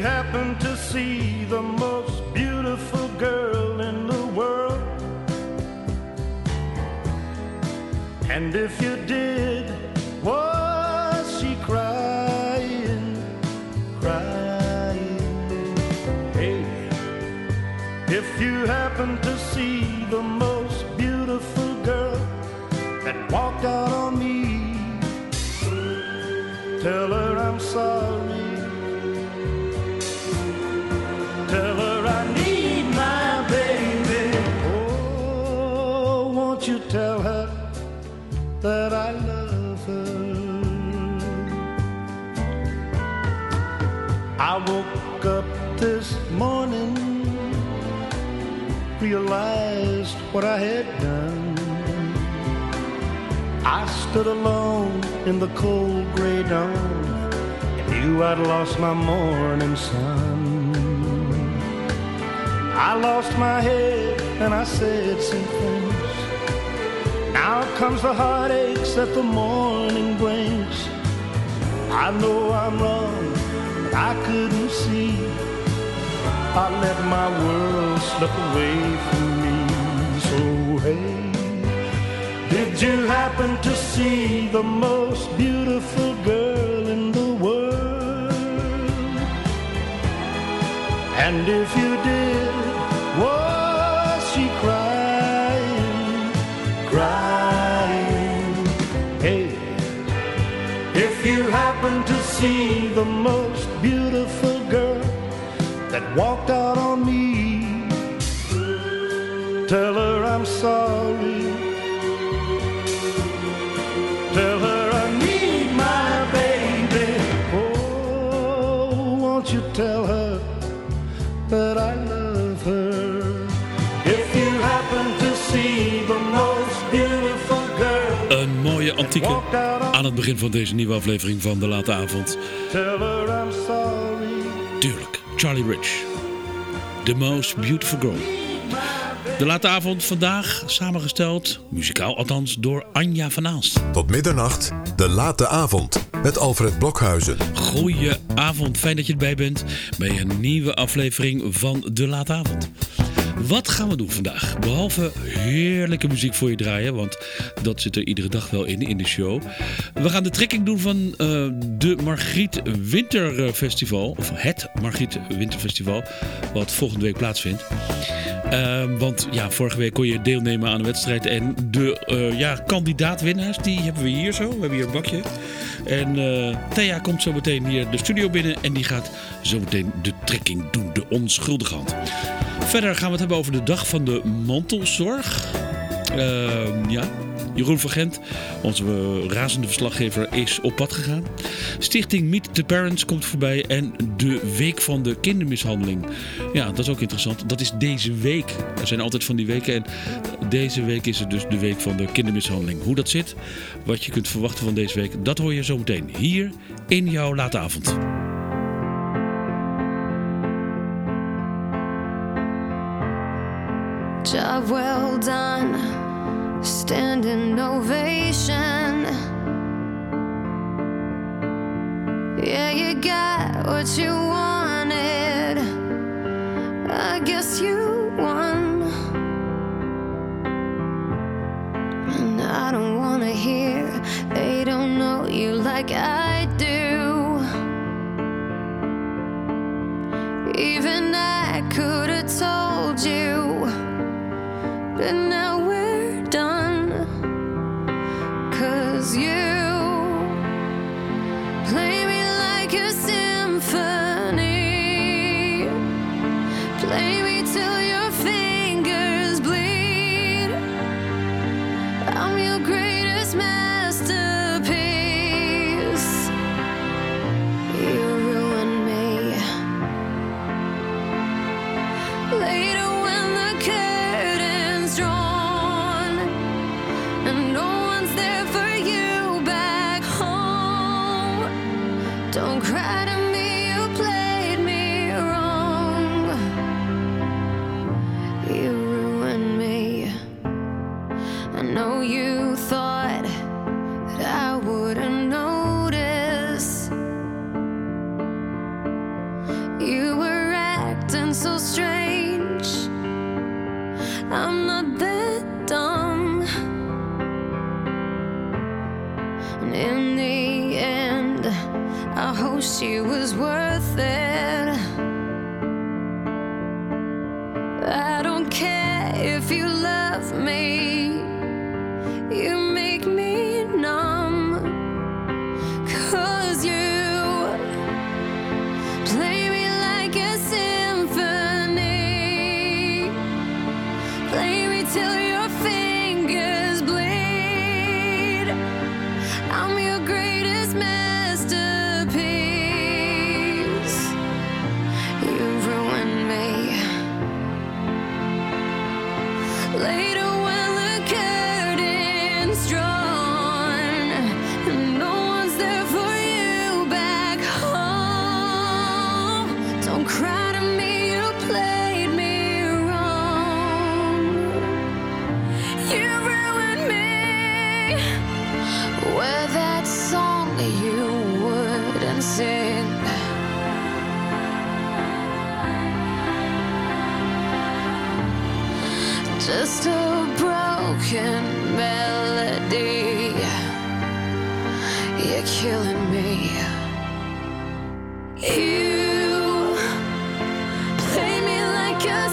happen to see the most beautiful girl in the world, and if you did, was she crying, crying? Hey, if you happen to see the most beautiful girl that walked out on me, tell her I'm sorry. Tell her I need my baby. Oh, won't you tell her that I love her? I woke up this morning, realized what I had done. I stood alone in the cold gray dawn and knew I'd lost my morning sun. I lost my head and I said some things. Now comes the heartaches that the morning brings. I know I'm wrong, but I couldn't see. I let my world slip away from me. So hey, did you happen to see the most beautiful girl in the world? And if you did, was she crying, crying? Hey, if you happen to see the most beautiful girl that walked out on me, tell her I'm sorry. Tell her I need my baby. Oh, won't you tell her that I love her? If you happen to see the most beautiful girl. Een mooie antieke aan het begin van deze nieuwe aflevering van De Late Avond. Tell her I'm sorry. Tuurlijk, Charlie Rich. The Most Beautiful Girl. De Late Avond vandaag samengesteld, muzikaal althans, door Anja van Aalst. Tot middernacht, De Late Avond, met Alfred Blokhuizen. Goeie avond, fijn dat je erbij bent bij een nieuwe aflevering van De Late Avond. Wat gaan we doen vandaag? Behalve heerlijke muziek voor je draaien, want dat zit er iedere dag wel in de show. We gaan de trekking doen van de Margriet Winterfestival, of het Margriet Winterfestival, wat volgende week plaatsvindt. Want ja, vorige week kon je deelnemen aan een wedstrijd en de kandidaat-winnaars, die hebben we hier zo. We hebben hier een bakje. En Thea komt zo meteen hier de studio binnen en die gaat zo meteen de trekking doen, de onschuldige hand. Verder gaan we het hebben over de dag van de mantelzorg. Jeroen van Gent, onze razende verslaggever, is op pad gegaan. Stichting Meet the Parents komt voorbij en de week van de kindermishandeling. Ja, dat is ook interessant. Dat is deze week. Er zijn altijd van die weken en deze week is het dus de week van de kindermishandeling. Hoe dat zit, wat je kunt verwachten van deze week, dat hoor je zo meteen hier in jouw Late Avond. Job well done, standing ovation. Yeah, you got what you wanted. I guess you won. And I don't wanna hear they don't know you like I do. Even I could've told you, but now we're done. 'Cause you play me like a symphony. Play me till your fingers bleed. I'm your greatest masterpiece. I'm not that dumb. And in the end, I hope she was worth it. I don't care if you love me, you make me numb. 'Cause you play me like a symphony, play me till your fingers bleed. I'm your greatest masterpiece. You ruined me. Later when the curtain's drawn and no one's there for you back home, don't cry to me, you played me wrong. You ruined me with that song you wouldn't sing. Just a broken melody. You're killing me. You play me like a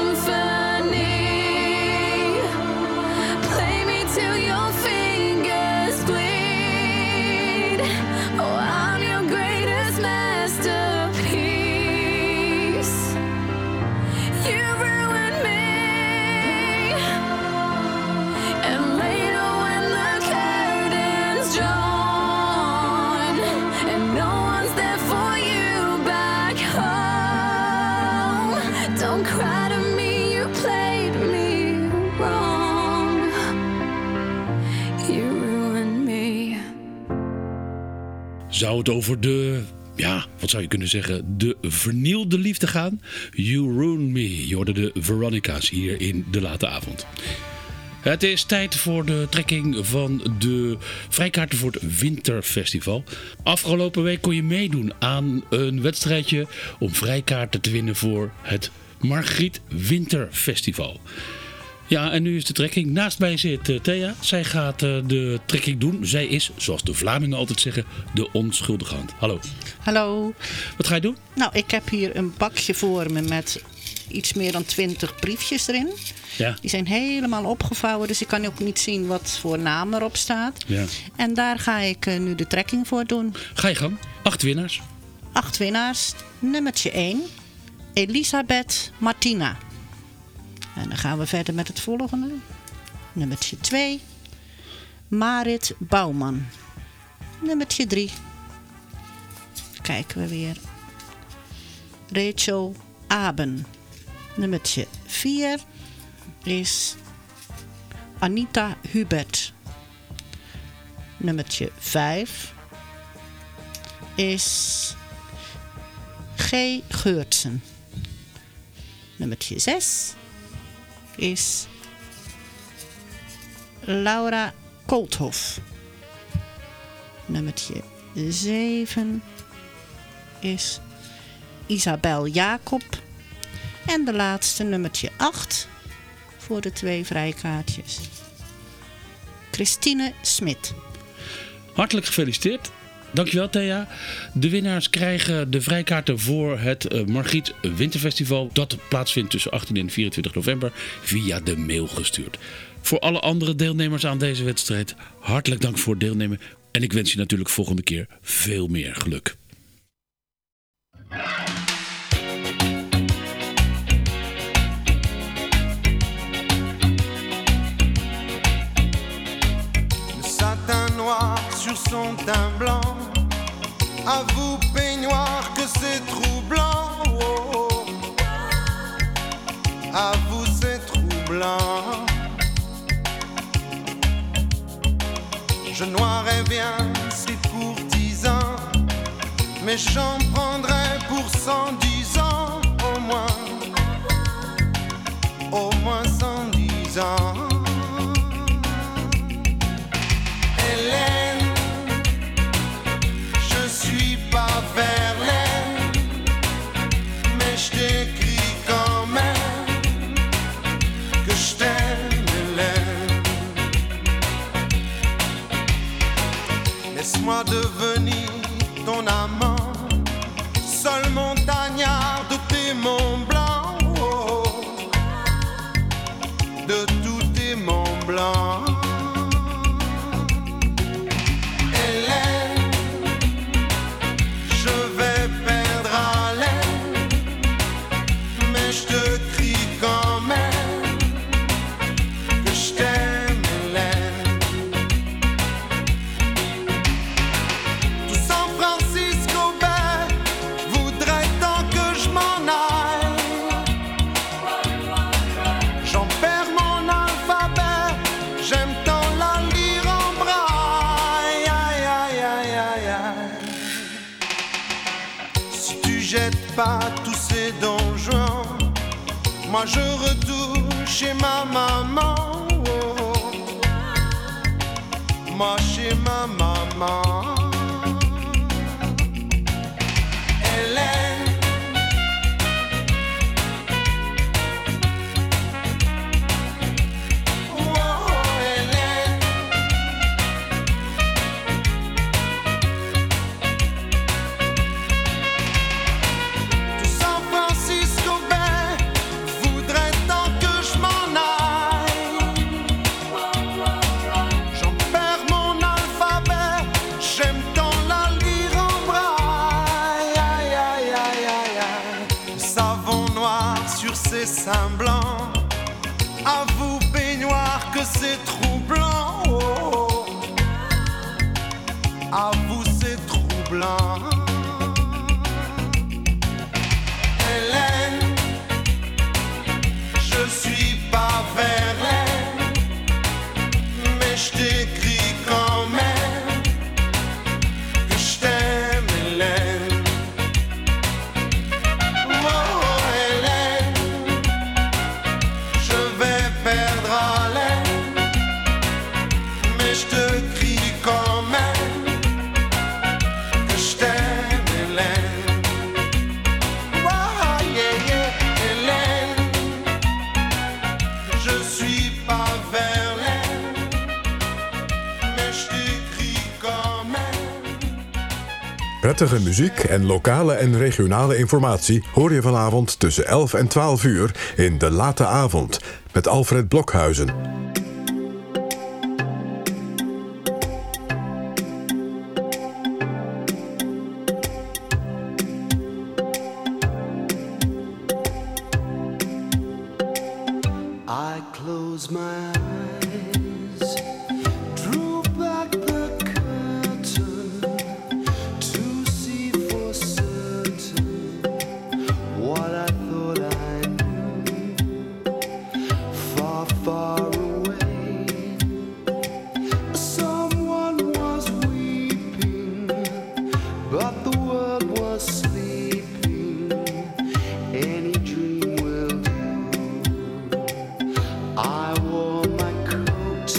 symphony, play me till your fingers bleed. Oh, I'm your greatest masterpiece. You ruined me. And later when the curtain's drawn and no one's there for you back home, don't cry to me, you played me wrong. You ruined me. Zou het over de, ja, wat zou je kunnen zeggen, de vernielde liefde gaan? You Ruined Me. Je hoorde de Veronica's hier in De Late Avond. Het is tijd voor de trekking van de vrijkaarten voor het Winterfestival. Afgelopen week kon je meedoen aan een wedstrijdje om vrijkaarten te winnen voor het Margriet Winterfestival. Ja, en nu is de trekking. Naast mij zit Thea. Zij gaat de trekking doen. Zij is, zoals de Vlamingen altijd zeggen, de onschuldige hand. Hallo. Hallo. Wat ga je doen? Nou, ik heb hier een bakje voor me met iets meer dan 20 briefjes erin. Ja. Die zijn helemaal opgevouwen, dus ik kan ook niet zien wat voor naam erop staat. Ja. En daar ga ik nu de trekking voor doen. Ga je gang. 8 winnaars. 8 winnaars. Nummertje 1. Elisabeth Martina. En dan gaan we verder met het volgende. Nummertje 2. Marit Bouwman. Nummertje 3. Kijken we weer. Rachel Aben. Nummertje 4 is Anita Hubert. Nummertje 5 is G. Geurtsen. Nummertje 6 is Laura Koolthof. Nummertje 7 is Isabel Jacob. En de laatste, nummertje 8, voor de 2 vrijkaartjes. Christine Smit. Hartelijk gefeliciteerd. Dankjewel, Thea. De winnaars krijgen de vrijkaarten voor het Margriet Winterfestival. Dat plaatsvindt tussen 18 en 24 november via de mail gestuurd. Voor alle andere deelnemers aan deze wedstrijd, hartelijk dank voor het deelnemen. En ik wens je natuurlijk volgende keer veel meer geluk. Satin noir sur son teint blanc. À vous peignoir que c'est troublant. Oh, oh. À vous c'est troublant. Je noirais bien ces courtisans, mais j'en prendrais pour 110 ans au moins 110 ans. Hélène, je suis pas Verlaine, mais je t'écris quand même que je moi je retourne chez ma maman. Oh. Moi chez ma maman. Hélène. Seins blancs, à vous baignoire que c'est troublant. Oh, à vous c'est troublant. Hélène, je suis pas Verlaine, mais je t'écris quand même que je t'aime, Hélène. Prettige muziek en lokale en regionale informatie hoor je vanavond tussen 11 en 12 uur in De Late Avond met Alfred Blokhuizen. I close my eyes, drew back the curtain to see for certain what I thought I knew. Far, far away, someone was weeping, but the world was sleeping. Any dream will do. I wore my coat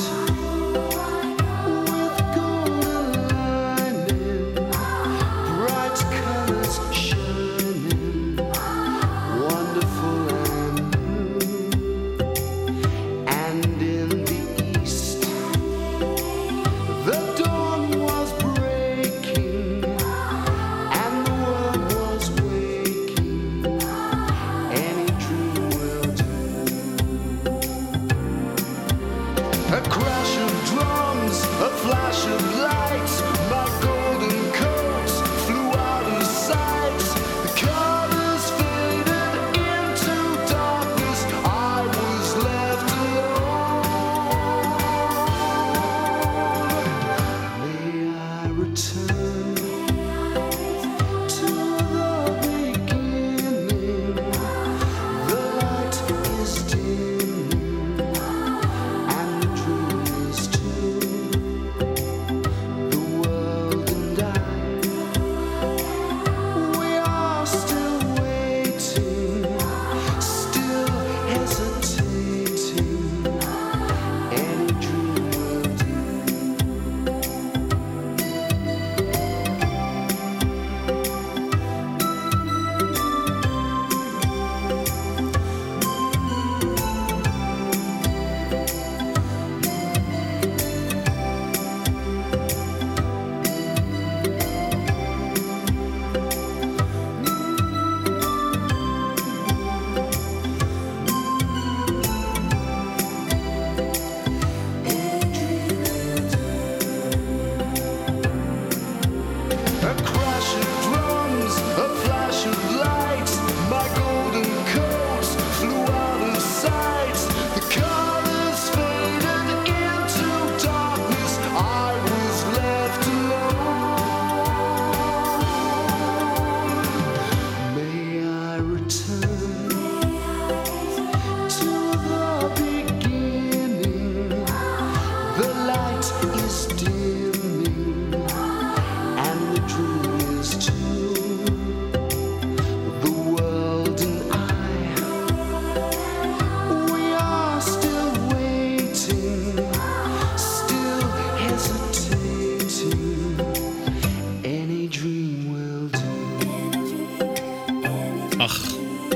with golden lining, bright colors shining, wonderful and new. And in the east, the dawn was breaking, and the world was waking. Any dream will do.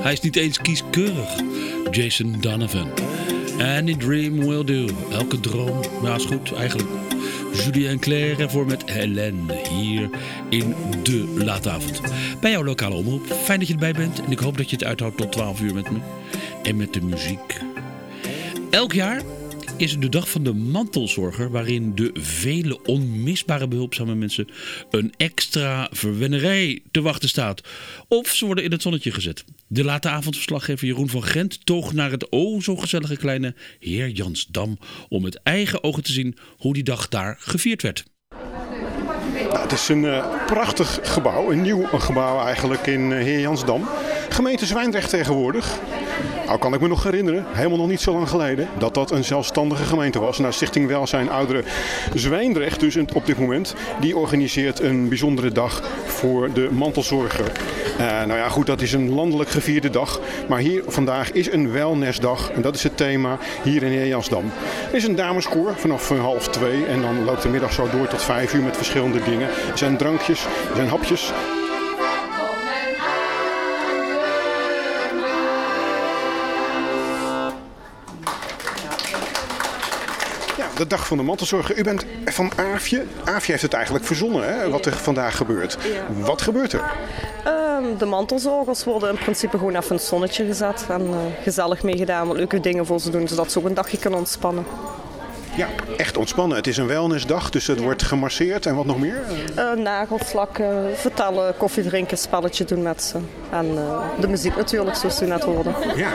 Hij is niet eens kieskeurig. Jason Donovan. Any dream will do. Elke droom, nou is goed eigenlijk. Julie en Claire ervoor met Hélène hier in de laatavond. Bij jouw lokale omroep. Fijn dat je erbij bent en ik hoop dat je het uithoudt tot 12 uur met me. En met de muziek. Elk jaar is het de dag van de mantelzorger, waarin de vele onmisbare behulpzame mensen een extra verwennerij te wachten staat. Of ze worden in het zonnetje gezet. De late avondverslaggever Jeroen van Gent toog naar het zo gezellige kleine Heer Jansdam om met eigen ogen te zien hoe die dag daar gevierd werd. Nou, het is een prachtig gebouw, een nieuw gebouw eigenlijk in Heer Jansdam. Gemeente Zwijndrecht tegenwoordig. Nou kan ik me nog herinneren, helemaal nog niet zo lang geleden, dat een zelfstandige gemeente was. Nou, Stichting Welzijn Ouderen Zwijndrecht dus op dit moment, die organiseert een bijzondere dag voor de mantelzorger. Nou ja, goed, dat is een landelijk gevierde dag. Maar hier vandaag is een wellnessdag en dat is het thema hier in Heer Jansdam. Er is een dameskoor vanaf 1:30 en dan loopt de middag zo door tot 5 uur met verschillende dingen. Er zijn drankjes, er zijn hapjes. De dag van de mantelzorger. U bent van Aafje. Aafje heeft het eigenlijk verzonnen, hè, wat er vandaag gebeurt. Ja. Wat gebeurt er? De mantelzorgers worden in principe gewoon even in het zonnetje gezet. En gezellig meegedaan, wat leuke dingen voor ze doen, zodat ze ook een dagje kunnen ontspannen. Ja, echt ontspannen. Het is een wellnessdag, dus het wordt gemasseerd. En wat nog meer? Nagelslakken, vertellen, koffie drinken, spelletje doen met ze. En de muziek natuurlijk, zoals u net hoorde. Ja.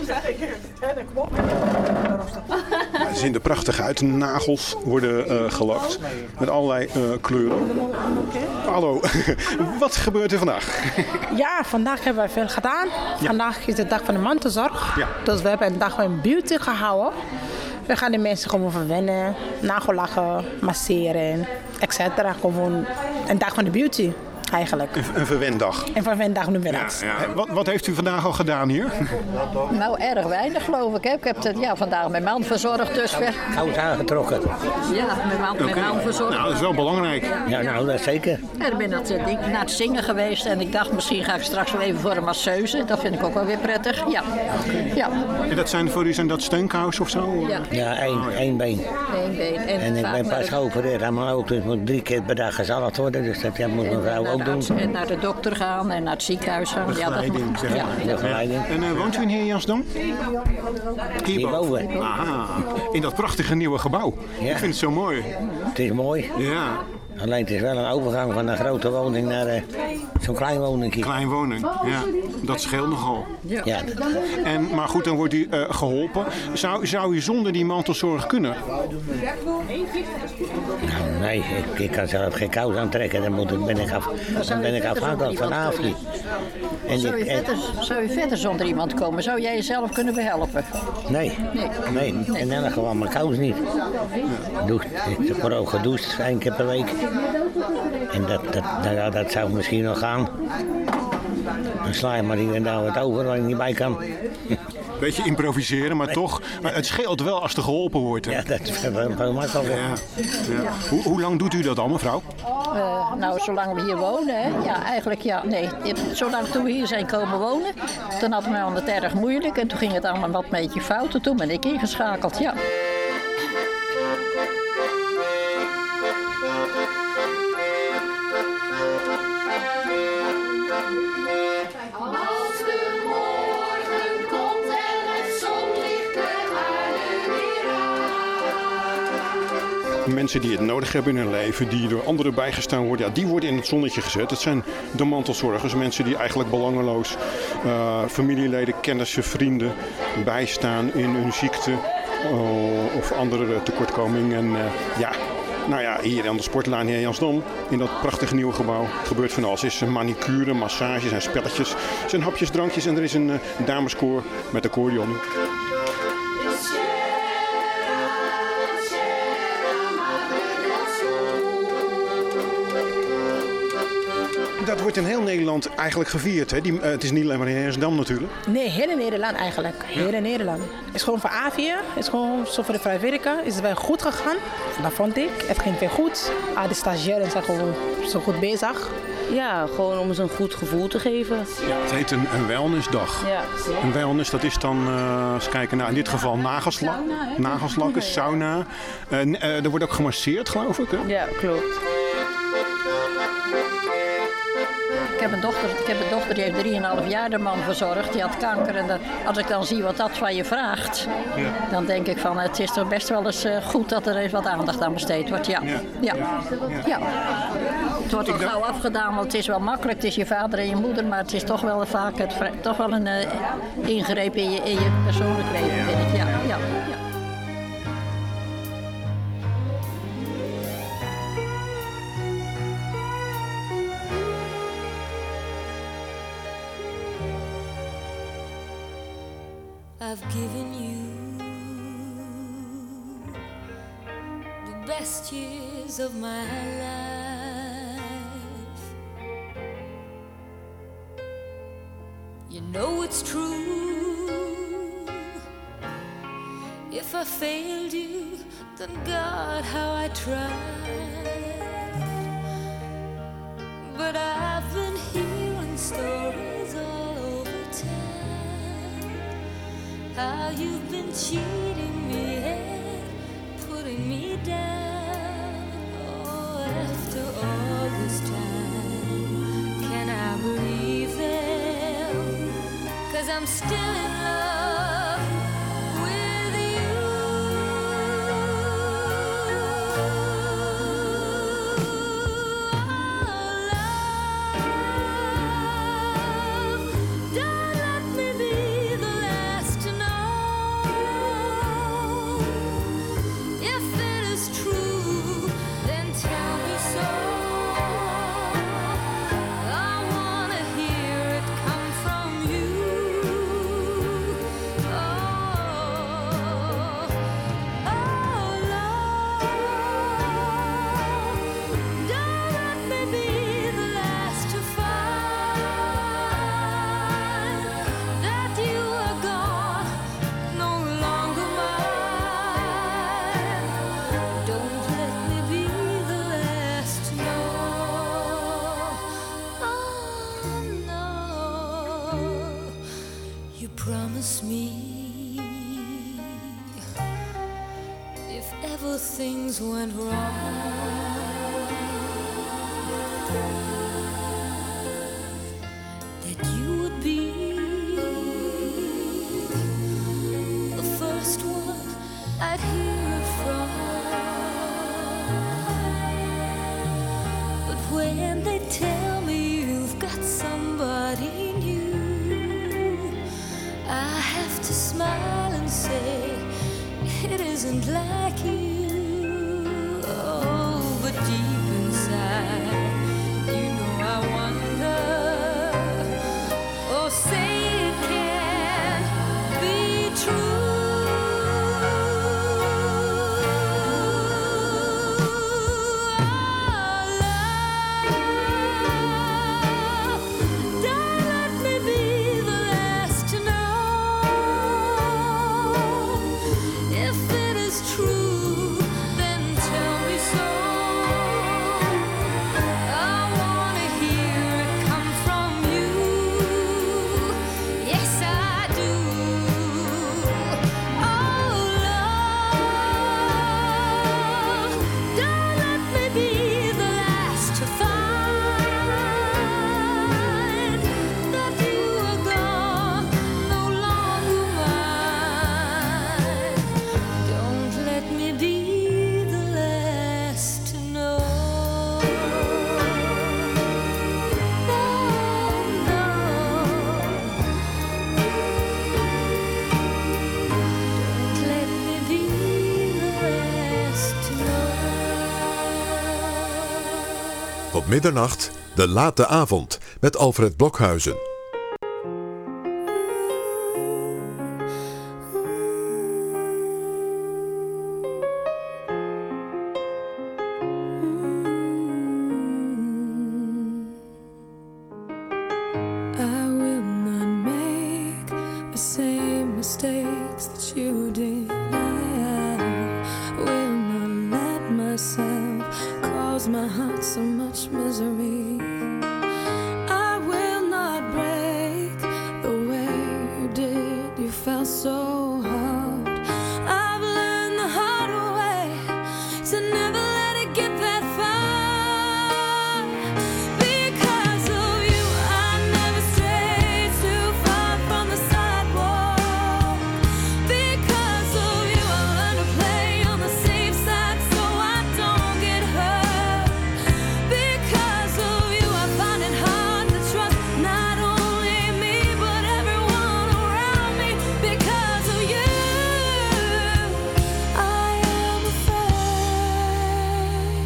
Ze zien er prachtig uit. Nagels worden gelakt met allerlei kleuren. Hallo, wat gebeurt er vandaag? Ja, vandaag hebben wij veel gedaan. Ja. Vandaag is de dag van de mantelzorg. Ja. Dus we hebben een dag van beauty gehouden. We gaan de mensen gewoon verwennen, nagellachen, masseren, etc. Gewoon een dag van de beauty eigenlijk. Een verwendag. Een verwendag nu middags. Ja, ja. Wat heeft u vandaag al gedaan hier? Nou, erg weinig geloof ik. Ik heb vandaag mijn man verzorgd dus weer. Koud aangetrokken. Ja, mijn man verzorgd. Nou, dat is wel belangrijk. Ja, nou, dat zeker. Ja, ik ben naar het zingen geweest en ik dacht misschien ga ik straks wel even voor een masseuse. Dat vind ik ook wel weer prettig. Ja. Ja. En dat zijn voor u steunkous of zo? Ja, één been. Eén been. En ik ben pas geopereerd aan mijn auto. Dus moet 3 keer per dag gezalfd worden. Dus dat moet mijn vrouw ook doen. En naar de dokter gaan en naar het ziekenhuis gaan. Begeleiding, ja, begeleiding. En woont u in Heer Jansdam? Hierboven. Aha, in dat prachtige nieuwe gebouw. Ja. Ik vind het zo mooi. Het is mooi. Ja. Alleen het is wel een overgang van een grote woning naar zo'n klein woningje. Klein woning, ja. Dat scheelt nogal. Ja. Maar goed, dan wordt u geholpen. Zou u zonder die mantelzorg kunnen? Nou, nee, ik kan zelf geen kous aantrekken. Dan ben ik afhankelijk van Aafje. Zou je verder zonder iemand komen? Zou jij jezelf kunnen behelpen? Nee. In elk geval mijn kous niet. Ik heb ook gedoucht 1 keer per week. En dat zou misschien nog gaan. Dan sla je maar hier en daar wat over waar je niet bij kan. Beetje improviseren, maar toch. Maar het scheelt wel als er geholpen wordt. Hè? Ja, dat is wel makkelijk. Ja. Hoe lang doet u dat al, mevrouw? Nou, zolang we hier wonen, hè? Ja, eigenlijk ja. Nee, zolang toen we hier zijn komen wonen, toen hadden we het erg moeilijk. En toen ging het allemaal wat een beetje fout. En toen ben ik ingeschakeld, ja. Mensen die het nodig hebben in hun leven, die door anderen bijgestaan worden, ja, die worden in het zonnetje gezet. Het zijn de mantelzorgers, mensen die eigenlijk belangeloos familieleden, kennissen, vrienden bijstaan in hun ziekte of andere tekortkoming. En nou ja, hier aan de sportlaan Heer Jansdam, in dat prachtige nieuwe gebouw, gebeurt van alles. Er is manicure, massages en spelletjes. Er zijn hapjes, drankjes en er is een dameskoor met accordeon. Dat het wordt in heel Nederland eigenlijk gevierd. Hè? Het is niet alleen maar in Heeresdam natuurlijk. Nee, heel in Nederland eigenlijk. Heel in Nederland. Het is gewoon voor Avia. Het is gewoon zo voor de vrijwilliger. Is het wel goed gegaan. Dat vond ik. Het ging weer goed. De stagiairen zijn gewoon zo goed bezig. Ja, gewoon om ze een goed gevoel te geven. Ja, het heet een wellnessdag. Ja. Een wellness, dat is dan, eens kijken, nou, in dit geval nagelslakken, sauna. Er wordt ook gemasseerd, geloof ik. Hè? Ja, klopt. Ik heb een dochter die heeft 3,5 jaar de man verzorgd. Die had kanker. En als ik dan zie wat dat van je vraagt, dan denk ik van het is toch best wel eens goed dat er even wat aandacht aan besteed wordt. Ja. Het wordt ook gauw afgedaan, want het is wel makkelijk. Het is je vader en je moeder, maar het is toch wel vaak toch wel een ingreep in je persoonlijk leven, vind ik. Ja. I've given you the best years of my life. You know it's true. If I failed you, then God, how I tried. But I've been hearing stories all over town, how you've been cheating me and putting me down. Oh, after all this time, can I believe them? 'Cause I'm still in love with you. Oh, love, don't let me be the last to know. If it is true, then tell me so. I wanna hear it come from you. Don't let me be the last to find that you are gone, no longer mine. Don't let me be the last to know. Oh no, you promised me if ever things went wrong, that you would be the first one I'd hear it from. But when they tell me you've got somebody new, I have to smile and say it isn't like you. Oh, but deep inside, you know I wonder. Oh, say it can't be true. Oh, love, don't let me be the last to know. If it is true, then tell me so. I wanna hear it come from you. Yes, I do. Oh, love, don't let me be the last to find that you are gone, no longer mine. Don't let me be the last to know. No, no. Don't let me be the last to know. Tot middernacht, de late avond, met Alfred Blokhuizen. what you did. I will not let myself cause my heart so much misery. I will not break the way you did. You felt so hard. I've learned the hard way to never let it get that far. Because of you, I never strayed too far from the sidewalk. Because of you, I learned to play on the safe side so I don't get hurt. Because of you, I find it hard to trust not only me but everyone around me. Because of you, I am afraid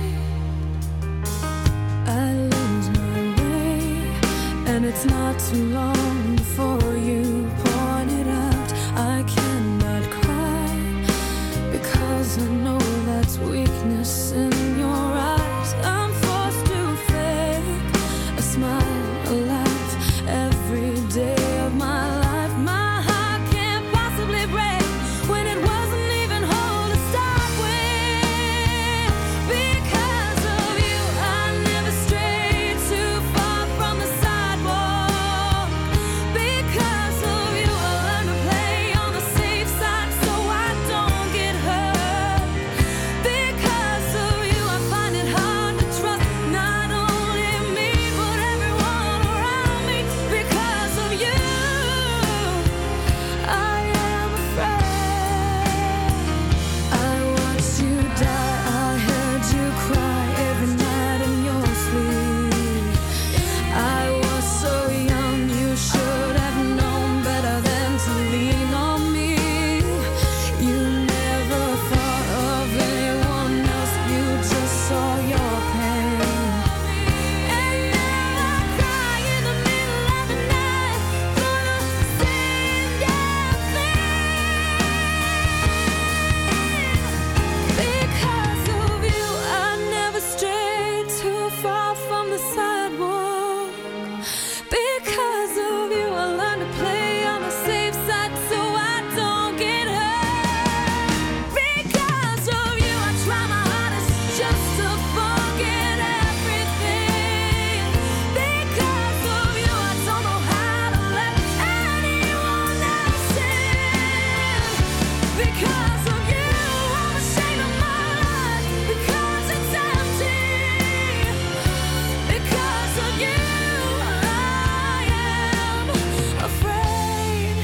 I lose my way, and it's not too long before you point it out. I cannot cry because I know that's weakness in your eyes. I'm forced to fake a smile, a laugh every day of my life. My heart can't possibly break when it wasn't even whole to start with. Because of you, I never strayed too far from the sidewalk. Because of you, I learned to play on the safe side so I don't get hurt. Because of you, I find it hard to trust not only me but everyone around me. Because of you, I am afraid. I watched you die, I heard you cry every night in your sleep. I was so young, you should have known better than to lean on me. You never thought of anyone else, you just saw your pain. And now I cry in the middle of the night for the same damn thing. Because of you, I never strayed too far from the sidewalk. Because of you, I learned to play on the safe side so I don't get hurt. Because of you, I try my hardest just to forget everything. Because of you, I don't know how to let anyone else in. Because of you, I'm ashamed of my life because it's empty. Because of you, I am afraid.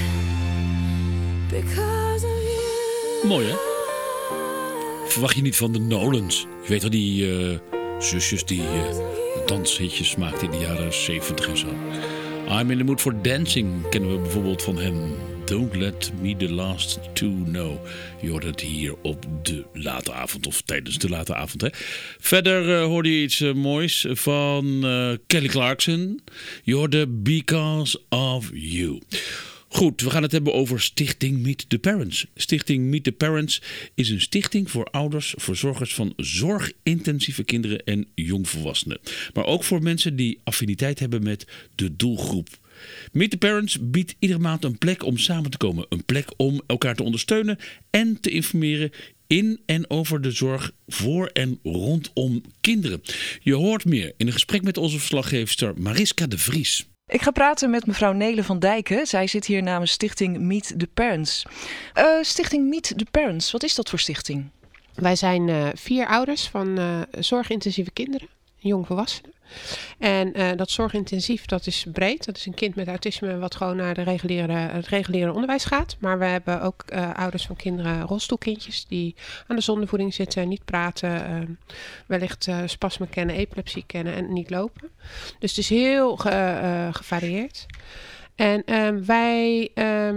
Because of you. Mooi, hè? Verwacht je niet van de Nolans. Je weet wel, die zusjes die danshitjes maakten in de jaren 70 en zo. I'm in the mood for dancing kennen we bijvoorbeeld van hem. Don't let me the last to know. Je hoort het hier op de late avond of tijdens de late avond. Hè? Verder hoorde je iets moois van Kelly Clarkson. Je hoorde Because of You. Goed, we gaan het hebben over Stichting Meet the Parents. Stichting Meet the Parents is een stichting voor ouders, verzorgers van zorgintensieve kinderen en jongvolwassenen. Maar ook voor mensen die affiniteit hebben met de doelgroep. Meet the Parents biedt iedere maand een plek om samen te komen. Een plek om elkaar te ondersteunen en te informeren in en over de zorg voor en rondom kinderen. Je hoort meer in een gesprek met onze verslaggeefster Mariska de Vries. Ik ga praten met mevrouw Nele van Dijken. Zij zit hier namens Stichting Meet the Parents. Stichting Meet the Parents, wat is dat voor stichting? Wij zijn 4 ouders van zorgintensieve kinderen, jongvolwassenen. En dat zorgintensief, dat is breed. Dat is een kind met autisme wat gewoon naar het reguliere onderwijs gaat. Maar we hebben ook ouders van kinderen, rolstoelkindjes, die aan de zondevoeding zitten, niet praten, wellicht spasme kennen, epilepsie kennen en niet lopen. Dus het is heel gevarieerd. En wij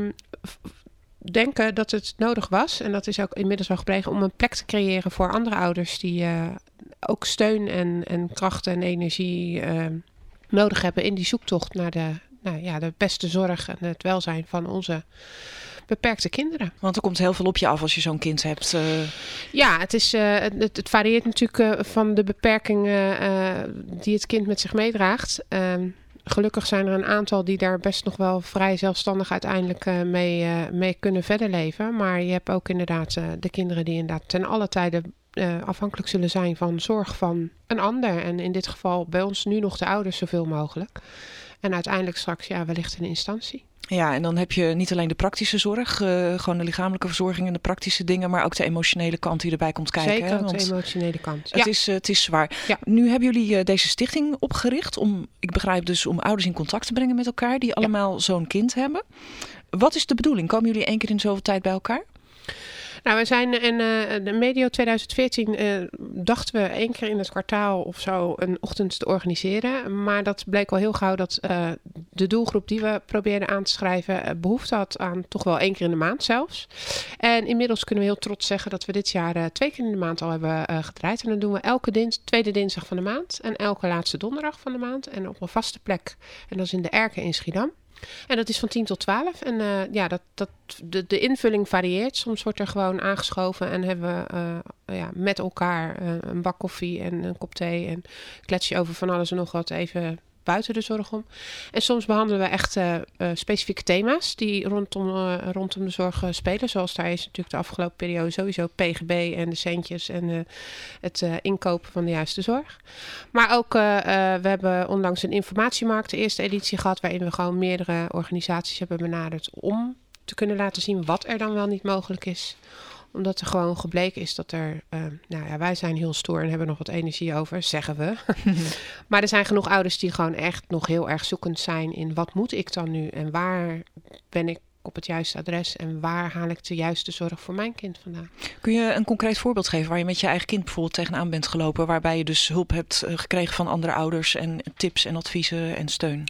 denken dat het nodig was, en dat is ook inmiddels wel gebleken, om een plek te creëren voor andere ouders die ook steun en kracht en energie nodig hebben in die zoektocht naar de beste zorg en het welzijn van onze beperkte kinderen. Want er komt heel veel op je af als je zo'n kind hebt. Ja, het varieert natuurlijk van de beperkingen die het kind met zich meedraagt. gelukkig zijn er een aantal die daar best nog wel vrij zelfstandig uiteindelijk mee kunnen verder leven. Maar je hebt ook inderdaad de kinderen die inderdaad ten alle tijde afhankelijk zullen zijn van zorg van een ander. En in dit geval bij ons nu nog de ouders zoveel mogelijk. En uiteindelijk straks wellicht een instantie. Ja, en dan heb je niet alleen de praktische zorg, gewoon de lichamelijke verzorging en de praktische dingen, maar ook de emotionele kant die erbij komt kijken. Zeker, ook de emotionele kant. Het is zwaar. Ja. Nu hebben jullie deze stichting opgericht om, ik begrijp dus, om ouders in contact te brengen met elkaar die allemaal zo'n kind hebben. Wat is de bedoeling? Komen jullie 1 keer in zoveel tijd bij elkaar? Nou, we zijn in medio 2014 dachten we 1 keer in het kwartaal of zo een ochtend te organiseren. Maar dat bleek al heel gauw dat de doelgroep die we probeerden aan te schrijven behoefte had aan toch wel 1 keer in de maand zelfs. En inmiddels kunnen we heel trots zeggen dat we dit jaar 2 keer in de maand al hebben gedraaid. En dan doen we elke tweede dinsdag van de maand en elke laatste donderdag van de maand. En op een vaste plek. En dat is in de Erken in Schiedam. En dat is van 10 tot 12. En de invulling varieert. Soms wordt er gewoon aangeschoven en hebben we met elkaar een bak koffie en een kop thee. En klets je over van alles en nog wat even buiten de zorg om. En soms behandelen we echt specifieke thema's die rondom de zorg spelen. Zoals daar is natuurlijk de afgelopen periode sowieso PGB en de centjes en het inkopen van de juiste zorg. Maar ook, we hebben onlangs een informatiemarkt, de eerste editie gehad, waarin we gewoon meerdere organisaties hebben benaderd om te kunnen laten zien wat er dan wel niet mogelijk is. Omdat er gewoon gebleken is dat er... wij zijn heel stoer en hebben nog wat energie over, zeggen we. Maar er zijn genoeg ouders die gewoon echt nog heel erg zoekend zijn in wat moet ik dan nu? En waar ben ik op het juiste adres? En waar haal ik de juiste zorg voor mijn kind vandaan? Kun je een concreet voorbeeld geven waar je met je eigen kind bijvoorbeeld tegenaan bent gelopen? Waarbij je dus hulp hebt gekregen van andere ouders en tips en adviezen en steun?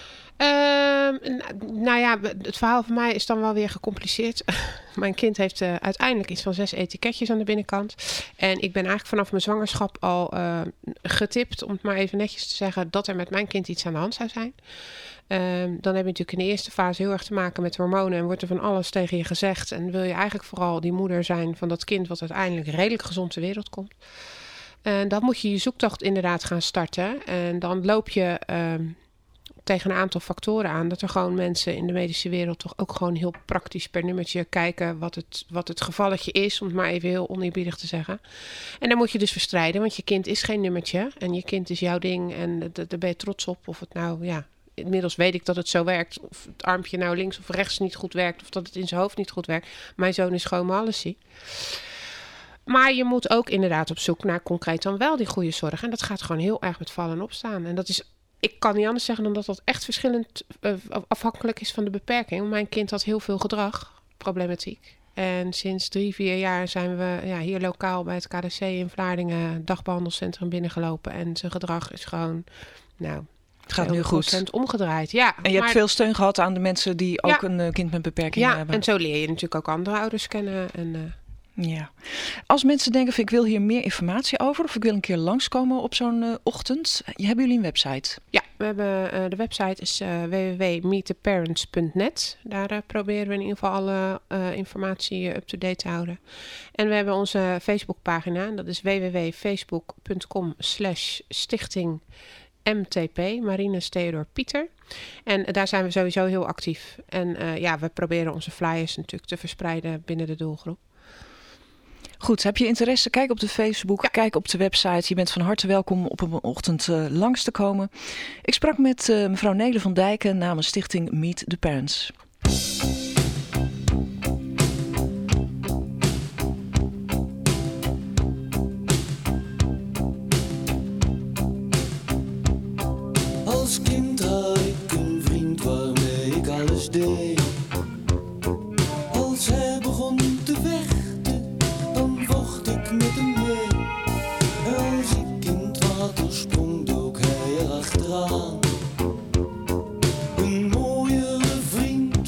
Het verhaal van mij is dan wel weer gecompliceerd. Mijn kind heeft uiteindelijk iets van 6 etiketjes aan de binnenkant. En ik ben eigenlijk vanaf mijn zwangerschap al getipt, om het maar even netjes te zeggen, dat er met mijn kind iets aan de hand zou zijn. Dan heb je natuurlijk in de eerste fase heel erg te maken met hormonen en wordt er van alles tegen je gezegd. En wil je eigenlijk vooral die moeder zijn van dat kind wat uiteindelijk redelijk gezond ter wereld komt. En dan moet je je zoektocht inderdaad gaan starten. En dan loop je tegen een aantal factoren aan. Dat er gewoon mensen in de medische wereld toch ook gewoon heel praktisch per nummertje kijken wat het gevalletje is, om het maar even heel oneerbiedig te zeggen. En dan moet je dus verstrijden, want je kind is geen nummertje. En je kind is jouw ding en daar ben je trots op. Of het inmiddels weet ik dat het zo werkt. Of het armpje nou links of rechts niet goed werkt. Of dat het in zijn hoofd niet goed werkt. Mijn zoon is gewoon mijn allesie. Maar je moet ook inderdaad op zoek naar concreet dan wel die goede zorg. En dat gaat gewoon heel erg met vallen en opstaan. En dat is, ik kan niet anders zeggen dan dat echt verschillend afhankelijk is van de beperking. Mijn kind had heel veel gedragproblematiek. En sinds 3-4 jaar zijn we hier lokaal bij het KDC in Vlaardingen dagbehandelcentrum binnengelopen. En zijn gedrag is gewoon, het gaat nu goed. Omgedraaid. Ja, en je hebt veel steun gehad aan de mensen die ook een kind met beperkingen hebben. Ja, en zo leer je natuurlijk ook andere ouders kennen. Ja. Als mensen denken, ik wil hier meer informatie over, of ik wil een keer langskomen op zo'n ochtend, hebben jullie een website? Ja, we hebben de website is www.meettheparents.net. Daar proberen we in ieder geval alle informatie up-to-date te houden. En we hebben onze Facebookpagina, dat is www.facebook.com/stichting MTP, Marinus Theodor Pieter. En daar zijn we sowieso heel actief. En we proberen onze flyers natuurlijk te verspreiden binnen de doelgroep. Goed, heb je interesse? Kijk op de Facebook, kijk op de website. Je bent van harte welkom op een ochtend langs te komen. Ik sprak met mevrouw Nele van Dijken namens Stichting Meet the Parents. Als kind had ik een vriend waarmee ik alles deed. Als hij begon te vechten, dan vocht ik met hem mee. Als ik in het water sprong, dook hij erachteraan. Een mooiere vriend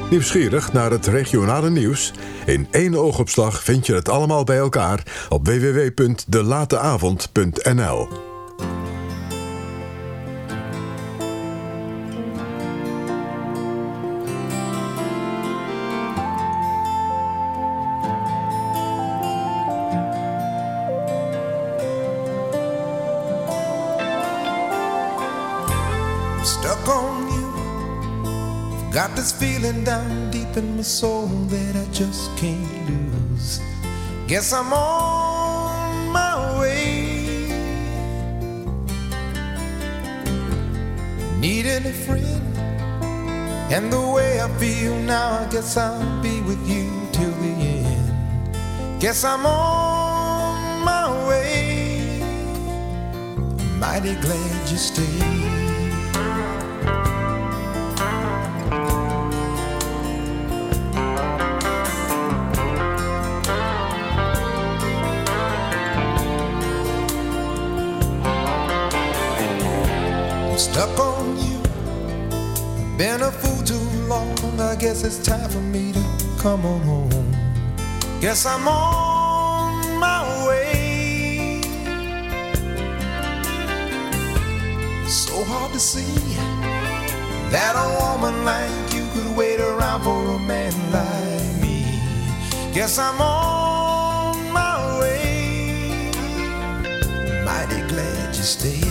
Nieuwsgierig naar het regionale nieuws? In 1 oogopslag vind je het allemaal bij elkaar op www.delateavond.nl. Stuck on you. Got this feeling down deep in my soul that I just can't lose. Guess I'm on my way. Needing a friend, and the way I feel now, I guess I'll be with you till the end. Guess I'm on my way. Mighty glad you stayed. Stuck on you, been a fool too long. I guess it's time for me to come on home. Guess I'm on my way. So hard to see that a woman like you could wait around for a man like me. Guess I'm on my way. Mighty glad you stayed.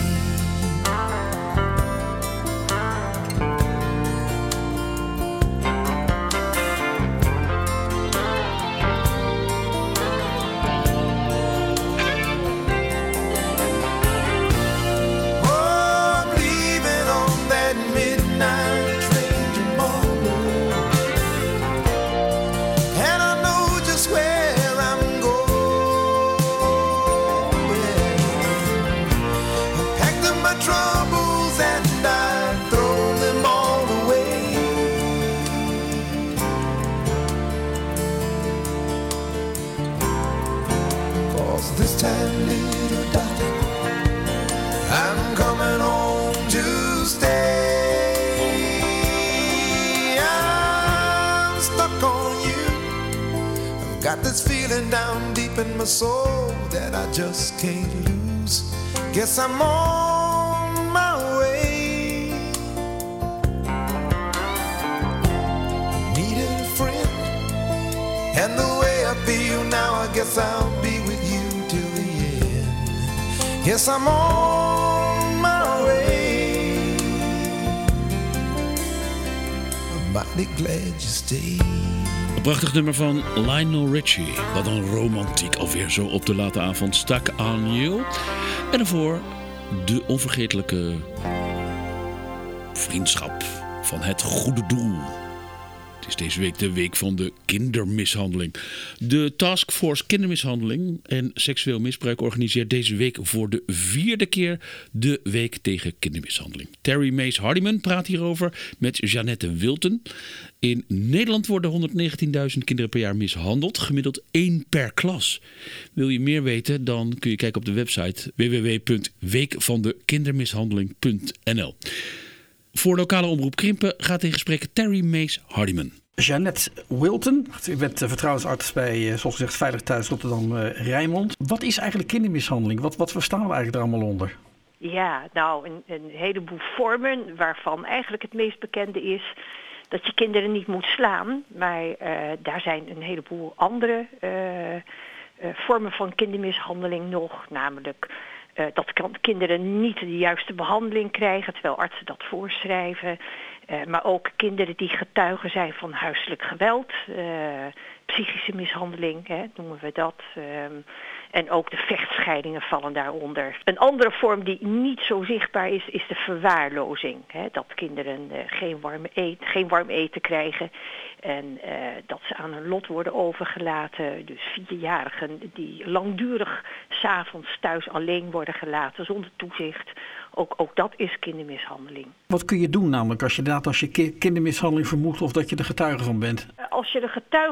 Got this feeling down deep in my soul that I just can't lose. Guess I'm on my way. Needed a friend, and the way I feel now, I guess I'll be with you till the end. Yes, I'm on my way. I'm mighty glad you stayed. Een prachtig nummer van Lionel Richie. Wat een romantiek alweer zo op de late avond. Stuck on You. En daarvoor de onvergetelijke vriendschap van het goede doel. Het is deze week de week van de kindermishandeling. De Taskforce Kindermishandeling en Seksueel Misbruik organiseert deze week voor de 4e keer de Week tegen Kindermishandeling. Terry Mays Hardiman praat hierover met Jeannette Wilton. In Nederland worden 119.000 kinderen per jaar mishandeld, gemiddeld 1 per klas. Wil je meer weten, dan kun je kijken op de website www.weekvandekindermishandeling.nl. Voor lokale omroep Krimpen gaat in gesprek Terry Mays Hardiman. Jeannette Wilton, u bent vertrouwensarts bij, zoals gezegd, Veilig Thuis Rotterdam-Rijnmond. Wat is eigenlijk kindermishandeling? Wat verstaan we eigenlijk er allemaal onder? Ja, nou, een heleboel vormen waarvan eigenlijk het meest bekende is dat je kinderen niet moet slaan. Maar daar zijn een heleboel andere vormen van kindermishandeling nog, namelijk dat kinderen niet de juiste behandeling krijgen, terwijl artsen dat voorschrijven. Maar ook kinderen die getuigen zijn van huiselijk geweld, psychische mishandeling, noemen we dat. En ook de vechtscheidingen vallen daaronder. Een andere vorm die niet zo zichtbaar is, is de verwaarlozing. Dat kinderen geen warm eten krijgen en dat ze aan hun lot worden overgelaten. Dus 4-jarigen die langdurig 's avonds thuis alleen worden gelaten zonder toezicht. Ook dat is kindermishandeling. Wat kun je doen namelijk als je kindermishandeling vermoedt of dat je er getuige van bent? Als je er getuige van bent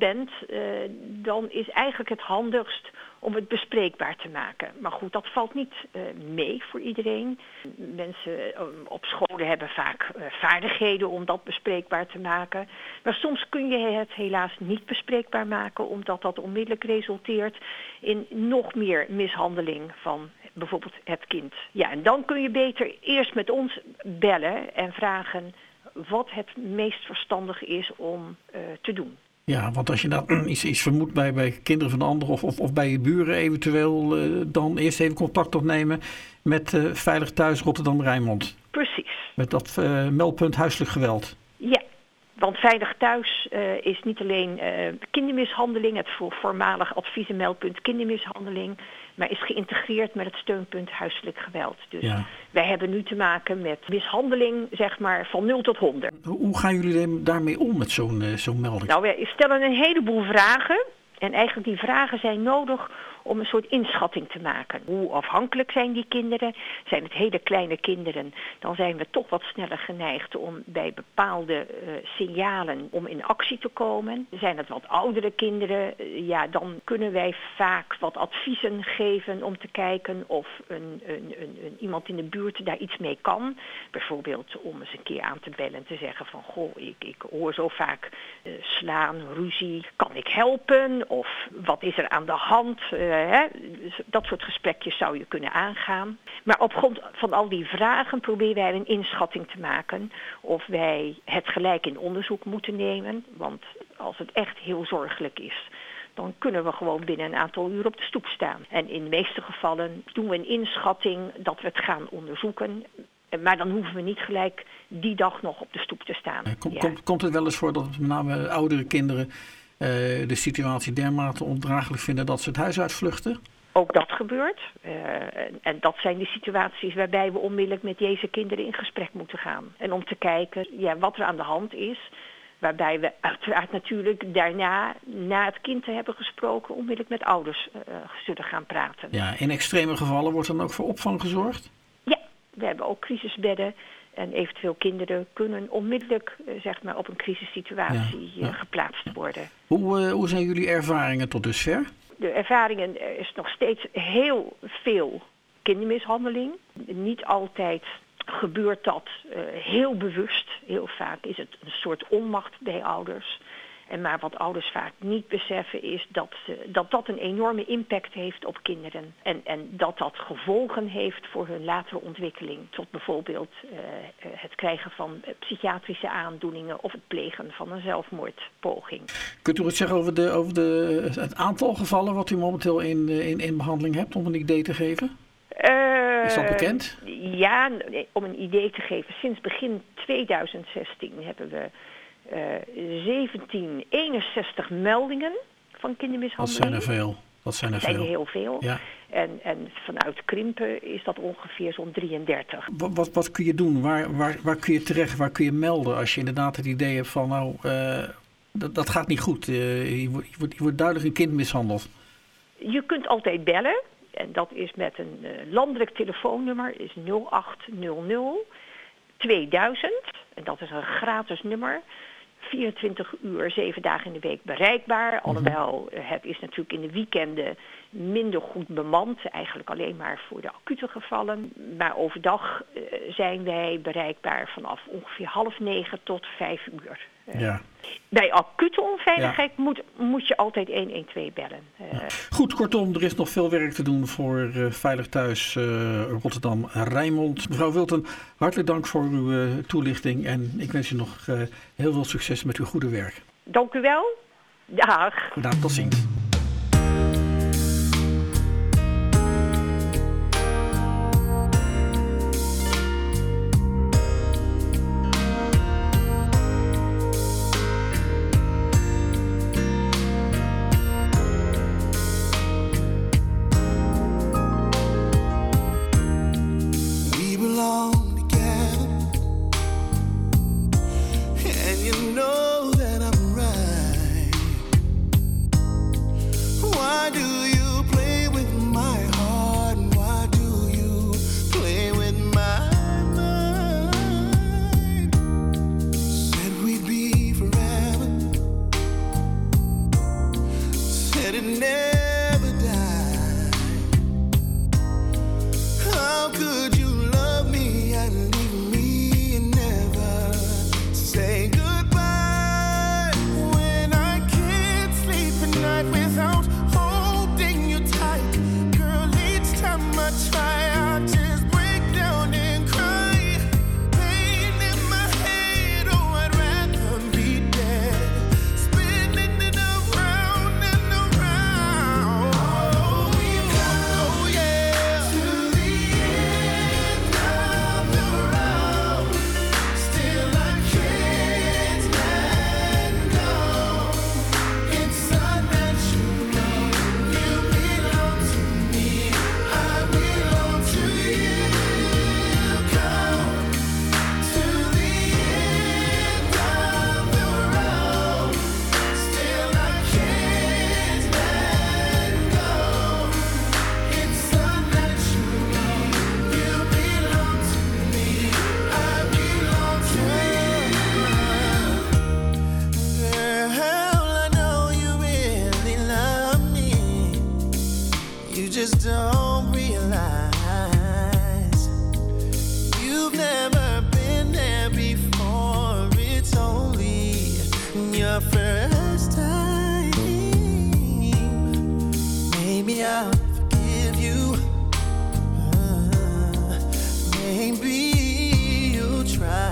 bent, dan is eigenlijk het handigst om het bespreekbaar te maken. Maar goed, dat valt niet mee voor iedereen. Mensen op scholen hebben vaak vaardigheden om dat bespreekbaar te maken. Maar soms kun je het helaas niet bespreekbaar maken, omdat dat onmiddellijk resulteert in nog meer mishandeling van bijvoorbeeld het kind. Ja, en dan kun je beter eerst met ons bellen en vragen wat het meest verstandig is om te doen. Ja, want als je dat iets vermoedt bij kinderen van de ander of bij je buren eventueel, dan eerst even contact opnemen met Veilig Thuis Rotterdam-Rijnmond. Precies. Met dat meldpunt huiselijk geweld. Ja, want Veilig Thuis is niet alleen kindermishandeling, het voormalig advies- en meldpunt kindermishandeling, maar is geïntegreerd met het steunpunt huiselijk geweld. Dus wij hebben nu te maken met mishandeling, zeg maar, van 0 tot 100. Hoe gaan jullie daarmee om met zo'n melding? Nou, wij stellen een heleboel vragen. En eigenlijk die vragen zijn nodig om een soort inschatting te maken. Hoe afhankelijk zijn die kinderen? Zijn het hele kleine kinderen? Dan zijn we toch wat sneller geneigd om bij bepaalde signalen om in actie te komen. Zijn het wat oudere kinderen? Ja, dan kunnen wij vaak wat adviezen geven om te kijken of iemand in de buurt daar iets mee kan. Bijvoorbeeld om eens een keer aan te bellen en te zeggen van, goh, ik hoor zo vaak slaan, ruzie. Kan ik helpen? Of wat is er aan de hand? Dat soort gesprekjes zou je kunnen aangaan. Maar op grond van al die vragen proberen wij een inschatting te maken of wij het gelijk in onderzoek moeten nemen. Want als het echt heel zorgelijk is, dan kunnen we gewoon binnen een aantal uur op de stoep staan. En in de meeste gevallen doen we een inschatting dat we het gaan onderzoeken. Maar dan hoeven we niet gelijk die dag nog op de stoep te staan. Komt het wel eens voor dat met name oudere kinderen de situatie dermate ondraaglijk vinden dat ze het huis uitvluchten? Ook dat gebeurt. En dat zijn de situaties waarbij we onmiddellijk met deze kinderen in gesprek moeten gaan. En om te kijken wat er aan de hand is. Waarbij we uiteraard natuurlijk daarna, na het kind te hebben gesproken, onmiddellijk met ouders zullen gaan praten. Ja, in extreme gevallen wordt dan ook voor opvang gezorgd? Ja, we hebben ook crisisbedden. En eventueel kinderen kunnen onmiddellijk op een crisissituatie geplaatst worden. Hoe zijn jullie ervaringen tot dusver? De ervaringen, er is nog steeds heel veel kindermishandeling. Niet altijd gebeurt dat heel bewust. Heel vaak is het een soort onmacht bij ouders. En maar wat ouders vaak niet beseffen is dat een enorme impact heeft op kinderen. En dat gevolgen heeft voor hun latere ontwikkeling. Tot bijvoorbeeld het krijgen van psychiatrische aandoeningen of het plegen van een zelfmoordpoging. Kunt u wat zeggen over het aantal gevallen wat u momenteel in behandeling hebt, om een idee te geven? Is dat bekend? Ja, om een idee te geven. Sinds begin 2016 hebben we 1761 meldingen van kindermishandeling. Dat zijn er veel. Heel veel. Ja. En vanuit Krimpen is dat ongeveer zo'n 33. Wat kun je doen? Waar kun je terecht? Waar kun je melden als je inderdaad het idee hebt van dat gaat niet goed. Je wordt duidelijk een kind mishandeld. Je kunt altijd bellen. En dat is met een landelijk telefoonnummer, is 0800 2000. En dat is een gratis nummer. 24 uur, 7 dagen in de week bereikbaar. Alhoewel, het is natuurlijk in de weekenden minder goed bemand. Eigenlijk alleen maar voor de acute gevallen. Maar overdag zijn wij bereikbaar vanaf ongeveer 8:30 tot 5 uur. Ja. Bij acute onveiligheid moet je altijd 112 bellen. Goed, kortom, er is nog veel werk te doen voor Veilig Thuis Rotterdam-Rijnmond. Mevrouw Wilton, hartelijk dank voor uw toelichting en ik wens u nog heel veel succes met uw goede werk. Dank u wel. Dag. Gedaan, tot ziens. could you love me and leave me and never say goodbye? When I can't sleep at night without holding you tight, girl, each time I try, I just break down and cry. Pain in my head, oh, I'd rather be dead, spinning it around and around. Oh, yeah, to the end of the road. Still I can't let go. It's unnatural. You belong to me, I belong to you. Come to the end of the road. Still I can't let go. It's unnatural. You belong to me, I belong to you. Girl, I know you really love me. You just don't realize you've never been there before. It's only your first time. Maybe I'll forgive you. Maybe you'll try.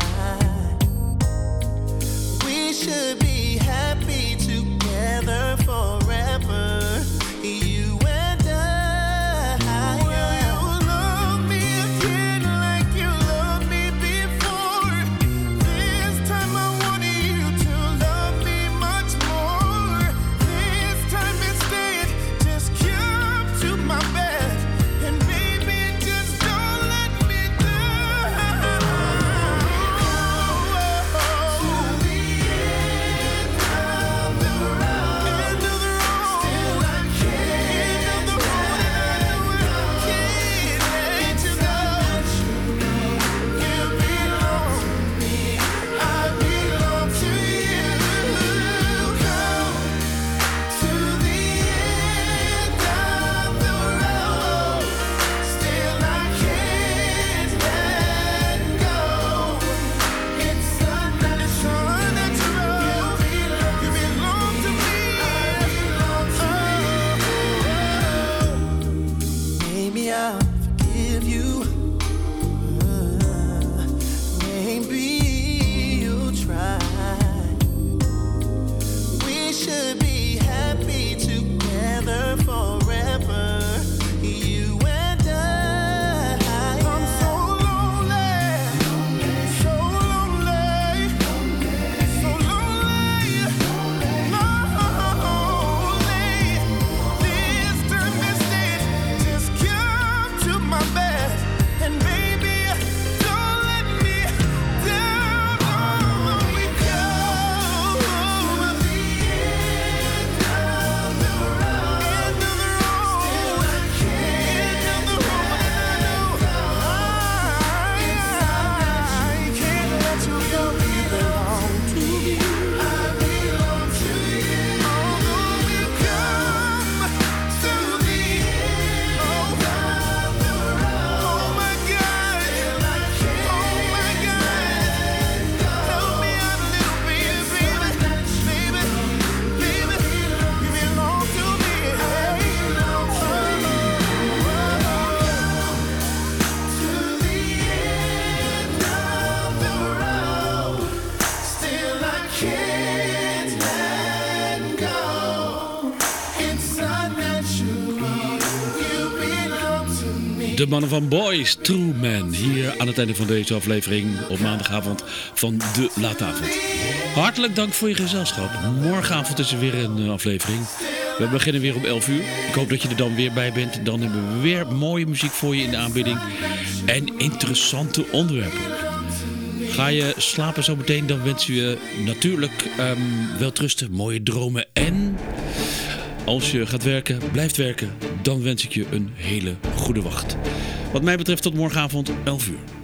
We should be happy together forever. You and I. Will you love me again like you loved me before? This time I want you to love me much more. This time instead, just come to my bed and baby, just don't let me down. To the end of the road. Still I can't. End of the road, and I can't let you go. You belong to me, I belong to you. Come to the end of the road. Still I can't let go. It's unnatural. You belong to me, I belong to you. Maybe I'll forgive you. Maybe you'll try. We should be happy together forever. You and I. I'm so lonely, so lonely, so lonely, lonely. This time instead, just come to my bed and baby, don't let me down. We go to the end of the road. Still I can't. End of the road, I can't let you go. You belong to me, I belong to you. Although we come to the end of the road. Oh my God, oh my God, help me out a little bit, baby, baby, baby. You belong to me, hey. To the end of the road. Still I can't let go. It's unnatural. You belong to me. De mannen van Boys, True Man. Hier aan het einde van deze aflevering op maandagavond van De Laatavond. Hartelijk dank voor je gezelschap. Morgenavond is er weer een aflevering. We beginnen weer om 11 uur. Ik hoop dat je er dan weer bij bent. Dan hebben we weer mooie muziek voor je in de aanbieding. En interessante onderwerpen. Ga je slapen zo meteen, dan wensen we je natuurlijk welterusten, mooie dromen. En als je gaat werken, blijft werken, dan wens ik je een hele goede wacht. Wat mij betreft tot morgenavond 11 uur.